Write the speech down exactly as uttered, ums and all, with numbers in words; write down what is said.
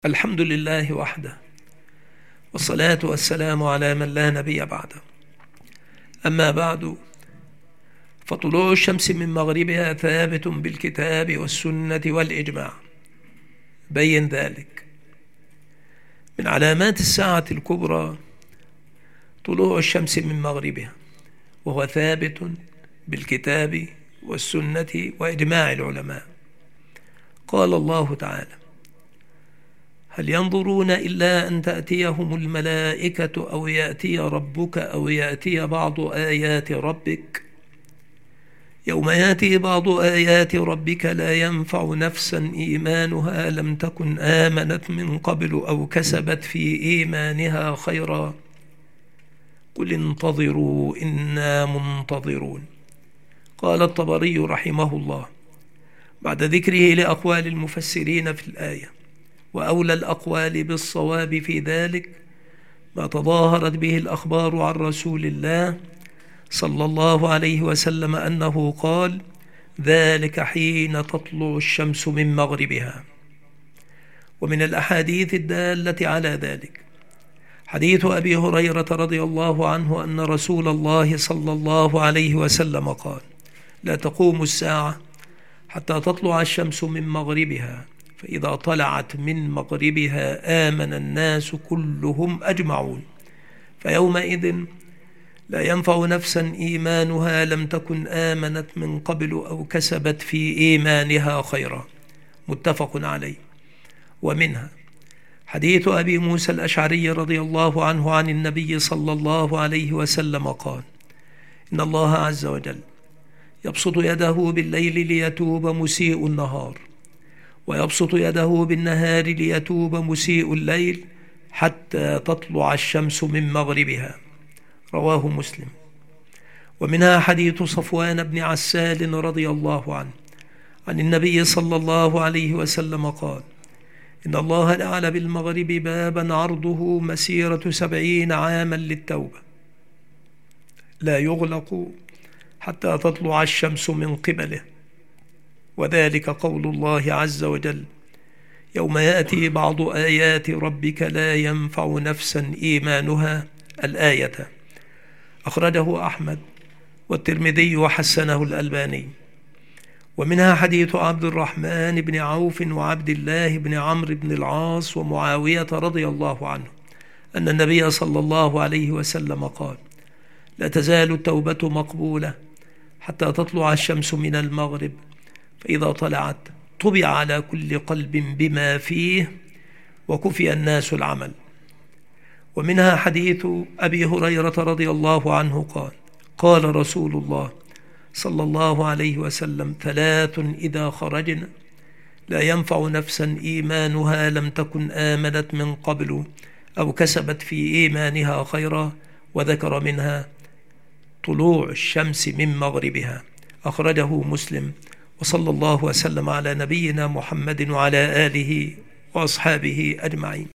الحمد لله وحده، والصلاة والسلام على من لا نبي بعده. أما بعد، فطلوع الشمس من مغربها ثابت بالكتاب والسنة والإجماع. بين ذلك. من علامات الساعة الكبرى طلوع الشمس من مغربها، وهو ثابت بالكتاب والسنة وإجماع العلماء. قال الله تعالى: هل ينظرون إلا أن تأتيهم الملائكة أو يأتي ربك أو يأتي بعض آيات ربك يوم يأتي بعض آيات ربك لا ينفع نفسا إيمانها لم تكن آمنت من قبل أو كسبت في إيمانها خيرا قل انتظروا إنا منتظرون. قال الطبري رحمه الله بعد ذكره لأقوال المفسرين في الآية: وأولى الأقوال بالصواب في ذلك ما تظاهرت به الأخبار عن رسول الله صلى الله عليه وسلم أنه قال: ذلك حين تطلع الشمس من مغربها. ومن الأحاديث الدالة على ذلك حديث أبي هريرة رضي الله عنه أن رسول الله صلى الله عليه وسلم قال: لا تقوم الساعة حتى تطلع الشمس من مغربها، فإذا طلعت من مغربها آمن الناس كلهم أجمعون، فيومئذ لا ينفع نفسا إيمانها لم تكن آمنت من قبل أو كسبت في إيمانها خيرا. متفق عليه. ومنها حديث أبي موسى الأشعري رضي الله عنه عن النبي صلى الله عليه وسلم قال: إن الله عز وجل يبسط يده بالليل ليتوب مسيء النهار، ويبسط يده بالنهار ليتوب مسيء الليل حتى تطلع الشمس من مغربها. رواه مسلم. ومنها حديث صفوان بن عسال رضي الله عنه عن النبي صلى الله عليه وسلم قال: إن الله جعل بالمغرب بابا عرضه مسيرة سبعين عاما للتوبة لا يغلق حتى تطلع الشمس من قبله، وذلك قول الله عز وجل: يوم يأتي بعض آيات ربك لا ينفع نفسا إيمانها. الآية. أخرجه أحمد والترمذي وحسنه الألباني. ومنها حديث عبد الرحمن بن عوف وعبد الله بن عمرو بن العاص ومعاوية رضي الله عنه أن النبي صلى الله عليه وسلم قال: لا تزال التوبة مقبولة حتى تطلع الشمس من المغرب، فإذا طلعت طبع على كل قلب بما فيه وكفي الناس العمل. ومنها حديث أبي هريرة رضي الله عنه قال: قال رسول الله صلى الله عليه وسلم: ثلاث إذا خرجنا لا ينفع نفسا إيمانها لم تكن آمنت من قبل أو كسبت في إيمانها خيرا، وذكر منها طلوع الشمس من مغربها. أخرجه مسلم. وصلى الله وسلم على نبينا محمد وعلى آله وأصحابه أجمعين.